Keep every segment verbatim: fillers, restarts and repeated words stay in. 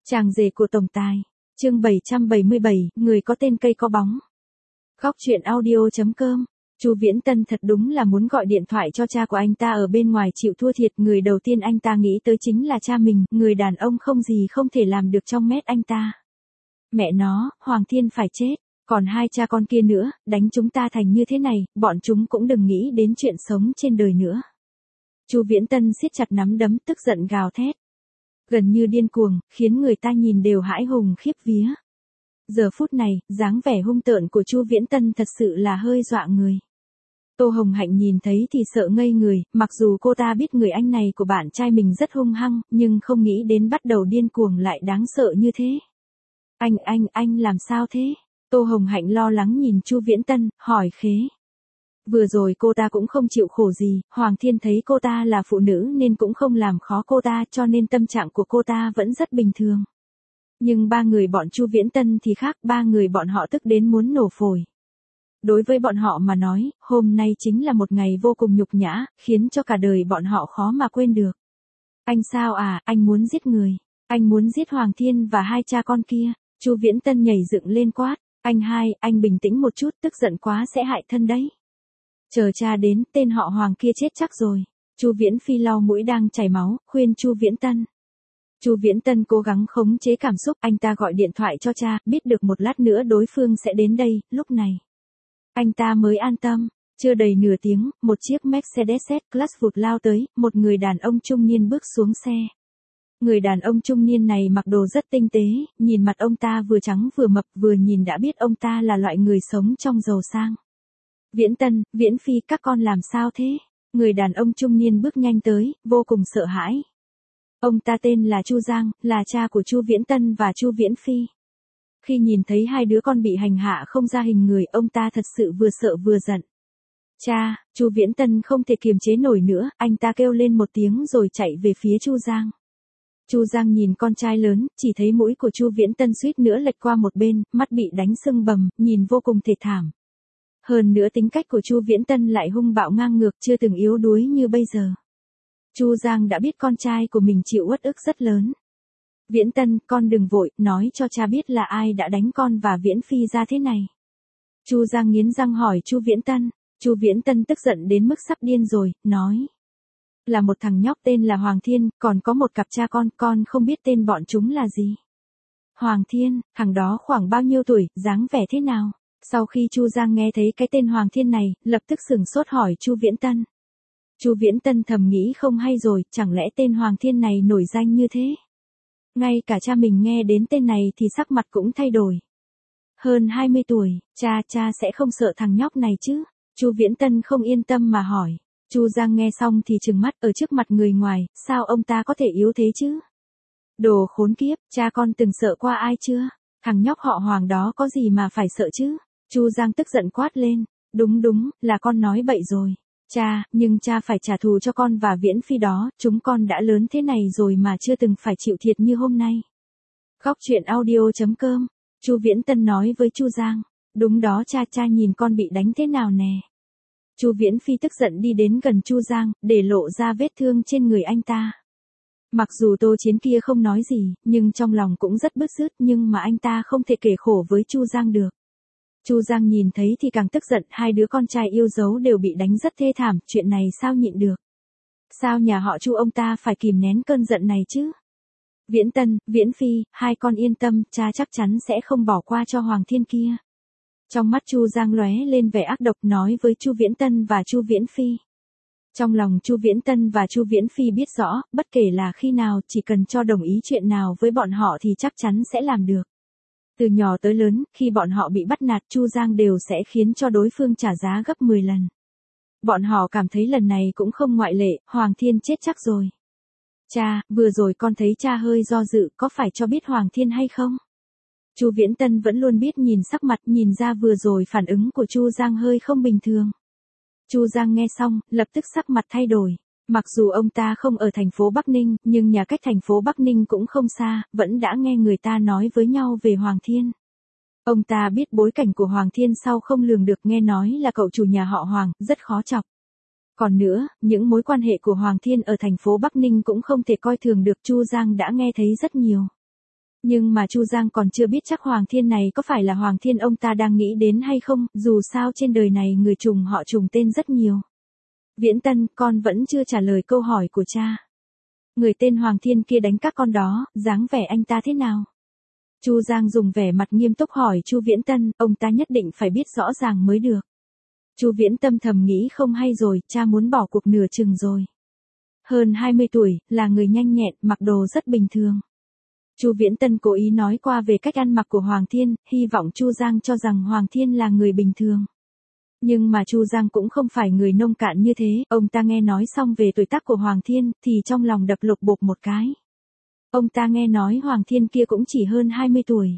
Chàng rể của tổng tài. Chương bảy trăm bảy mươi bảy, người có tên cây có bóng. Góc truyện audio chấm com. Chu Viễn Tân thật đúng là muốn gọi điện thoại cho cha của anh ta ở bên ngoài chịu thua thiệt, người đầu tiên anh ta nghĩ tới chính là cha mình, người đàn ông không gì không thể làm được trong mắt anh ta. Mẹ nó, Hoàng Thiên phải chết, còn hai cha con kia nữa, đánh chúng ta thành như thế này, bọn chúng cũng đừng nghĩ đến chuyện sống trên đời nữa. Chu Viễn Tân siết chặt nắm đấm, tức giận gào thét. Gần như điên cuồng, khiến người ta nhìn đều hãi hùng khiếp vía. Giờ phút này, dáng vẻ hung tợn của Chu Viễn Tân thật sự là hơi dọa người. Tô Hồng Hạnh nhìn thấy thì sợ ngây người, mặc dù cô ta biết người anh này của bạn trai mình rất hung hăng, nhưng không nghĩ đến bắt đầu điên cuồng lại đáng sợ như thế. Anh, anh, anh làm sao thế? Tô Hồng Hạnh lo lắng nhìn Chu Viễn Tân, hỏi khế. Vừa rồi cô ta cũng không chịu khổ gì, Hoàng Thiên thấy cô ta là phụ nữ nên cũng không làm khó cô ta, cho nên tâm trạng của cô ta vẫn rất bình thường. Nhưng ba người bọn Chu Viễn Tân thì khác, ba người bọn họ tức đến muốn nổ phổi. Đối với bọn họ mà nói, hôm nay chính là một ngày vô cùng nhục nhã, khiến cho cả đời bọn họ khó mà quên được. Anh sao à, anh muốn giết người, anh muốn giết Hoàng Thiên và hai cha con kia. Chu Viễn Tân nhảy dựng lên quát, anh hai, anh bình tĩnh một chút, tức giận quá sẽ hại thân đấy. Chờ cha đến, tên họ Hoàng kia chết chắc rồi. Chu Viễn Phi lau mũi đang chảy máu, khuyên Chu Viễn Tân. Chu Viễn Tân cố gắng khống chế cảm xúc, anh ta gọi điện thoại cho cha, biết được một lát nữa đối phương sẽ đến đây, lúc này. Anh ta mới an tâm, chưa đầy nửa tiếng, một chiếc Mercedes S-Class vụt lao tới, một người đàn ông trung niên bước xuống xe. Người đàn ông trung niên này mặc đồ rất tinh tế, nhìn mặt ông ta vừa trắng vừa mập, vừa nhìn đã biết ông ta là loại người sống trong giàu sang. Viễn Tân, Viễn Phi, các con làm sao thế? Người đàn ông trung niên bước nhanh tới, vô cùng sợ hãi. Ông ta tên là Chu Giang, là cha của Chu Viễn Tân và Chu Viễn Phi. Khi nhìn thấy hai đứa con bị hành hạ không ra hình người, ông ta thật sự vừa sợ vừa giận. Cha, Chu Viễn Tân không thể kiềm chế nổi nữa, anh ta kêu lên một tiếng rồi chạy về phía Chu Giang. Chu Giang nhìn con trai lớn, chỉ thấy mũi của Chu Viễn Tân suýt nữa lệch qua một bên, mắt bị đánh sưng bầm, nhìn vô cùng thê thảm. Hơn nữa tính cách của Chu Viễn Tân lại hung bạo ngang ngược, chưa từng yếu đuối như bây giờ. Chu Giang đã biết con trai của mình chịu uất ức rất lớn. Viễn Tân, con đừng vội, nói cho cha biết là ai đã đánh con và Viễn Phi ra thế này. Chu Giang nghiến răng hỏi Chu Viễn Tân. Chu Viễn Tân tức giận đến mức sắp điên rồi, nói. Là một thằng nhóc tên là Hoàng Thiên, còn có một cặp cha con, con không biết tên bọn chúng là gì. Hoàng Thiên, thằng đó khoảng bao nhiêu tuổi, dáng vẻ thế nào? Sau khi Chu Giang nghe thấy cái tên Hoàng Thiên này, lập tức sửng sốt hỏi Chu Viễn Tân. Chu Viễn Tân thầm nghĩ không hay rồi, chẳng lẽ tên Hoàng Thiên này nổi danh như thế? Ngay cả cha mình nghe đến tên này thì sắc mặt cũng thay đổi. Hơn hai mươi tuổi, cha, cha sẽ không sợ thằng nhóc này chứ? Chu Viễn Tân không yên tâm mà hỏi. Chu Giang nghe xong thì trừng mắt, ở trước mặt người ngoài, sao ông ta có thể yếu thế chứ? Đồ khốn kiếp, cha con từng sợ qua ai chưa? Thằng nhóc họ Hoàng đó có gì mà phải sợ chứ? Chu Giang tức giận quát lên. Đúng đúng, là con nói bậy rồi. Cha, nhưng cha phải trả thù cho con và Viễn Phi đó, chúng con đã lớn thế này rồi mà chưa từng phải chịu thiệt như hôm nay. Góc truyện audio chấm com. Chu Viễn Tân nói với Chu Giang. Đúng đó cha, cha nhìn con bị đánh thế nào nè. Chu Viễn Phi tức giận đi đến gần Chu Giang, để lộ ra vết thương trên người anh ta. Mặc dù Tô Chiến kia không nói gì, nhưng trong lòng cũng rất bứt rứt, nhưng mà anh ta không thể kể khổ với Chu Giang được. Chu Giang nhìn thấy thì càng tức giận, hai đứa con trai yêu dấu đều bị đánh rất thê thảm, chuyện này sao nhịn được. Sao nhà họ Chu ông ta phải kìm nén cơn giận này chứ? Viễn Tân, Viễn Phi, hai con yên tâm, cha chắc chắn sẽ không bỏ qua cho Hoàng Thiên kia. Trong mắt Chu Giang lóe lên vẻ ác độc, nói với Chu Viễn Tân và Chu Viễn Phi. Trong lòng Chu Viễn Tân và Chu Viễn Phi biết rõ, bất kể là khi nào, chỉ cần cho đồng ý chuyện nào với bọn họ thì chắc chắn sẽ làm được. Từ nhỏ tới lớn, khi bọn họ bị bắt nạt, Chu Giang đều sẽ khiến cho đối phương trả giá gấp mười lần. Bọn họ cảm thấy lần này cũng không ngoại lệ, Hoàng Thiên chết chắc rồi. Cha, vừa rồi con thấy cha hơi do dự, có phải cho biết Hoàng Thiên hay không? Chu Viễn Tân vẫn luôn biết nhìn sắc mặt, nhìn ra vừa rồi phản ứng của Chu Giang hơi không bình thường. Chu Giang nghe xong, lập tức sắc mặt thay đổi. Mặc dù ông ta không ở thành phố Bắc Ninh, nhưng nhà cách thành phố Bắc Ninh cũng không xa, vẫn đã nghe người ta nói với nhau về Hoàng Thiên. Ông ta biết bối cảnh của Hoàng Thiên sau không lường được, nghe nói là cậu chủ nhà họ Hoàng, rất khó chọc. Còn nữa, những mối quan hệ của Hoàng Thiên ở thành phố Bắc Ninh cũng không thể coi thường được, Chu Giang đã nghe thấy rất nhiều. Nhưng mà Chu Giang còn chưa biết chắc Hoàng Thiên này có phải là Hoàng Thiên ông ta đang nghĩ đến hay không, dù sao trên đời này người trùng họ trùng tên rất nhiều. Viễn Tân, con vẫn chưa trả lời câu hỏi của cha. Người tên Hoàng Thiên kia đánh các con đó, dáng vẻ anh ta thế nào? Chu Giang dùng vẻ mặt nghiêm túc hỏi Chu Viễn Tân, ông ta nhất định phải biết rõ ràng mới được. Chu Viễn Tâm thầm nghĩ không hay rồi, cha muốn bỏ cuộc nửa chừng rồi. Hơn hai mươi tuổi, là người nhanh nhẹn, mặc đồ rất bình thường. Chu Viễn Tân cố ý nói qua về cách ăn mặc của Hoàng Thiên, hy vọng Chu Giang cho rằng Hoàng Thiên là người bình thường. Nhưng mà Chu Giang cũng không phải người nông cạn như thế, ông ta nghe nói xong về tuổi tác của Hoàng Thiên, thì trong lòng đập lục bộp một cái. Ông ta nghe nói Hoàng Thiên kia cũng chỉ hơn hai mươi tuổi.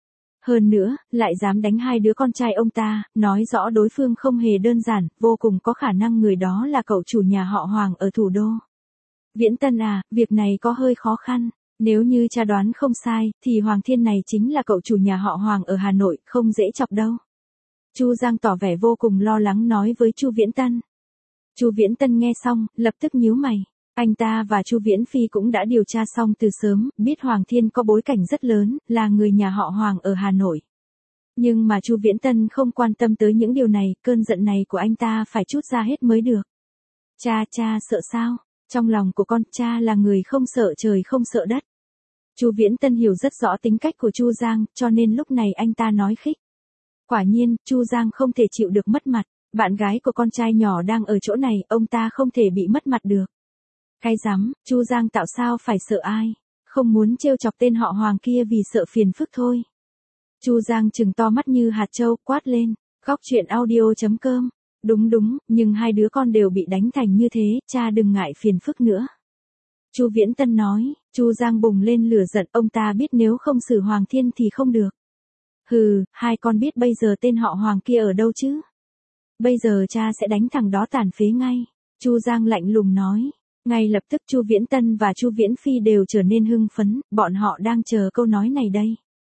Hơn nữa, lại dám đánh hai đứa con trai ông ta, nói rõ đối phương không hề đơn giản, vô cùng có khả năng người đó là cậu chủ nhà họ Hoàng ở thủ đô. Viễn Tân à, việc này có hơi khó khăn. Nếu như cha đoán không sai, thì Hoàng Thiên này chính là cậu chủ nhà họ Hoàng ở Hà Nội, không dễ chọc đâu. Chu Giang tỏ vẻ vô cùng lo lắng nói với Chu Viễn Tân. Chu Viễn Tân nghe xong, lập tức nhíu mày. Anh ta và Chu Viễn Phi cũng đã điều tra xong từ sớm, biết Hoàng Thiên có bối cảnh rất lớn, là người nhà họ Hoàng ở Hà Nội. Nhưng mà Chu Viễn Tân không quan tâm tới những điều này, cơn giận này của anh ta phải trút ra hết mới được. Cha, cha sợ sao? Trong lòng của con, cha là người không sợ trời không sợ đất. Chu Viễn Tân hiểu rất rõ tính cách của Chu Giang, cho nên lúc này anh ta nói khích. Quả nhiên, Chu Giang không thể chịu được mất mặt, bạn gái của con trai nhỏ đang ở chỗ này, ông ta không thể bị mất mặt được. Cái rắm, Chu Giang tạo sao phải sợ ai, không muốn trêu chọc tên họ Hoàng kia vì sợ phiền phức thôi. Chu Giang trừng to mắt như hạt châu, quát lên, góc truyện audio chấm com. Đúng đúng, nhưng hai đứa con đều bị đánh thành như thế, cha đừng ngại phiền phức nữa. Chu Viễn Tân nói, Chu Giang bùng lên lửa giận, ông ta biết nếu không xử Hoàng Thiên thì không được. Hừ, hai con biết bây giờ tên họ Hoàng kia ở đâu chứ? Bây giờ cha sẽ đánh thằng đó tàn phế ngay. Chu Giang lạnh lùng nói. Ngay lập tức Chu Viễn Tân và Chu Viễn Phi đều trở nên hưng phấn, bọn họ đang chờ câu nói này đây.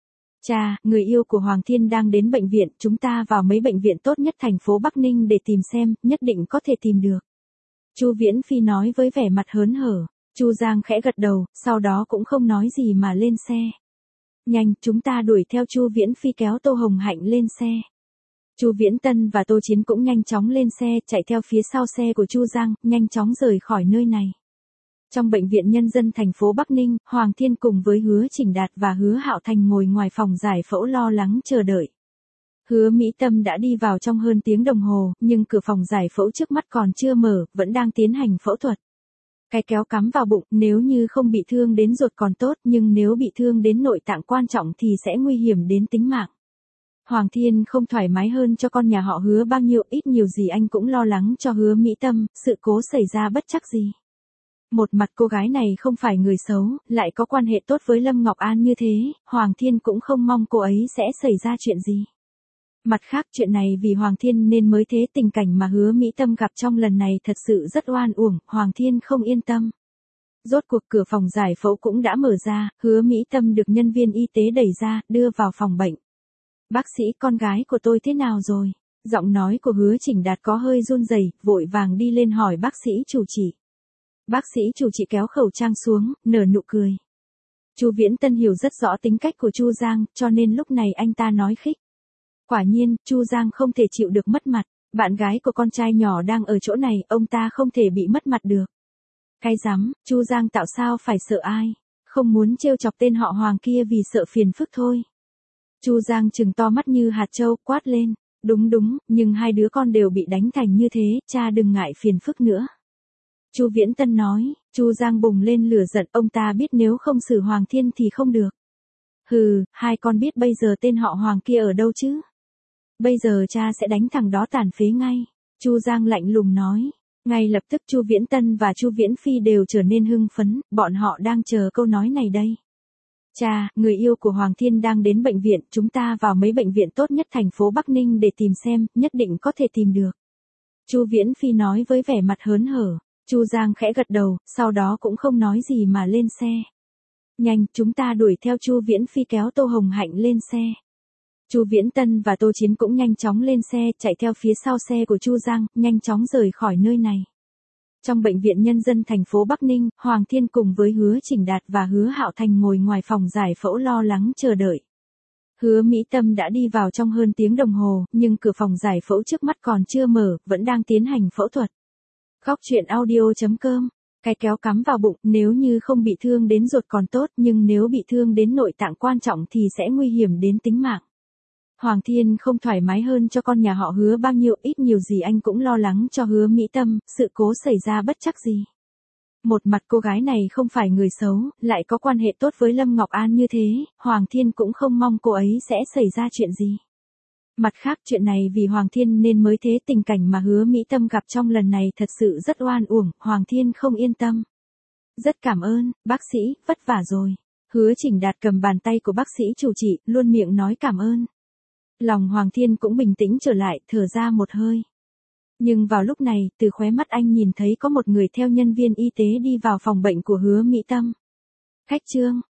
Cha, người yêu của Hoàng Thiên đang đến bệnh viện, chúng ta vào mấy bệnh viện tốt nhất thành phố Bắc Ninh để tìm xem, nhất định có thể tìm được. Chu Viễn Phi nói với vẻ mặt hớn hở. Chu Giang khẽ gật đầu, sau đó cũng không nói gì mà lên xe. Nhanh, chúng ta đuổi theo. Chu Viễn Phi kéo Tô Hồng Hạnh lên xe. Chu Viễn Tân và Tô Chiến cũng nhanh chóng lên xe, chạy theo phía sau xe của Chu Giang, nhanh chóng rời khỏi nơi này. Trong bệnh viện nhân dân thành phố Bắc Ninh, Hoàng Thiên cùng với Hứa Chỉnh Đạt và Hứa Hạo Thành ngồi ngoài phòng giải phẫu lo lắng chờ đợi. Hứa Mỹ Tâm đã đi vào trong hơn tiếng đồng hồ, nhưng cửa phòng giải phẫu trước mắt còn chưa mở, vẫn đang tiến hành phẫu thuật. Cái kéo cắm vào bụng, nếu như không bị thương đến ruột còn tốt, nhưng nếu bị thương đến nội tạng quan trọng thì sẽ nguy hiểm đến tính mạng. Hoàng Thiên không thoải mái hơn cho con nhà họ Hứa bao nhiêu, ít nhiều gì anh cũng lo lắng cho Hứa Mỹ Tâm, sự cố xảy ra bất chắc gì. Một mặt cô gái này không phải người xấu, lại có quan hệ tốt với Lâm Ngọc An như thế, Hoàng Thiên cũng không mong cô ấy sẽ xảy ra chuyện gì. Mặt khác chuyện này vì Hoàng Thiên nên mới thế, tình cảnh mà Hứa Mỹ Tâm gặp trong lần này thật sự rất oan uổng, Hoàng Thiên không yên tâm. Rốt cuộc cửa phòng giải phẫu cũng đã mở ra, Hứa Mỹ Tâm được nhân viên y tế đẩy ra, đưa vào phòng bệnh. Bác sĩ, con gái của tôi thế nào rồi? Giọng nói của Hứa Chỉnh Đạt có hơi run rẩy, vội vàng đi lên hỏi bác sĩ chủ trị. Bác sĩ chủ trị kéo khẩu trang xuống, nở nụ cười. Chu Viễn Tân hiểu rất rõ tính cách của Chu Giang, cho nên lúc này anh ta nói khích. Quả nhiên, Chu Giang không thể chịu được mất mặt, bạn gái của con trai nhỏ đang ở chỗ này, ông ta không thể bị mất mặt được. Cái rắm, Chu Giang tạo sao phải sợ ai, không muốn trêu chọc tên họ Hoàng kia vì sợ phiền phức thôi. Chu Giang trừng to mắt như hạt châu, quát lên, đúng đúng, nhưng hai đứa con đều bị đánh thành như thế, cha đừng ngại phiền phức nữa. Chu Viễn Tân nói, Chu Giang bùng lên lửa giận, ông ta biết nếu không xử Hoàng Thiên thì không được. Hừ, hai con biết bây giờ tên họ Hoàng kia ở đâu chứ? Bây giờ cha sẽ đánh thằng đó tàn phế ngay. Chu Giang lạnh lùng nói. Ngay lập tức Chu Viễn Tân và Chu Viễn Phi đều trở nên hưng phấn, bọn họ đang chờ câu nói này đây. Cha, người yêu của Hoàng Thiên đang đến bệnh viện, chúng ta vào mấy bệnh viện tốt nhất thành phố Bắc Ninh để tìm xem, nhất định có thể tìm được. Chu Viễn Phi nói với vẻ mặt hớn hở. Chu Giang khẽ gật đầu, sau đó cũng không nói gì mà lên xe. Nhanh, chúng ta đuổi theo. Chu Viễn Phi kéo Tô Hồng Hạnh lên xe. Chu Viễn Tân và Tô Chiến cũng nhanh chóng lên xe, chạy theo phía sau xe của Chu Giang, nhanh chóng rời khỏi nơi này. Trong bệnh viện nhân dân thành phố Bắc Ninh, Hoàng Thiên cùng với Hứa Chỉnh Đạt và Hứa Hạo Thành ngồi ngoài phòng giải phẫu lo lắng chờ đợi. Hứa Mỹ Tâm đã đi vào trong hơn tiếng đồng hồ, nhưng cửa phòng giải phẫu trước mắt còn chưa mở, vẫn đang tiến hành phẫu thuật. Góc truyện audio chấm com. Cái kéo cắm vào bụng, nếu như không bị thương đến ruột còn tốt, nhưng nếu bị thương đến nội tạng quan trọng thì sẽ nguy hiểm đến tính mạng. Hoàng Thiên không thoải mái hơn cho con nhà họ Hứa bao nhiêu, ít nhiều gì anh cũng lo lắng cho Hứa Mỹ Tâm, sự cố xảy ra bất chắc gì. Một mặt cô gái này không phải người xấu, lại có quan hệ tốt với Lâm Ngọc An như thế, Hoàng Thiên cũng không mong cô ấy sẽ xảy ra chuyện gì. Mặt khác chuyện này vì Hoàng Thiên nên mới thế, tình cảnh mà Hứa Mỹ Tâm gặp trong lần này thật sự rất oan uổng, Hoàng Thiên không yên tâm. Rất cảm ơn, bác sĩ, vất vả rồi. Hứa Chỉnh Đạt cầm bàn tay của bác sĩ chủ trị, luôn miệng nói cảm ơn. Lòng Hoàng Thiên cũng bình tĩnh trở lại, thở ra một hơi. Nhưng vào lúc này, từ khóe mắt anh nhìn thấy có một người theo nhân viên y tế đi vào phòng bệnh của Hứa Mỹ Tâm. Khách Trương,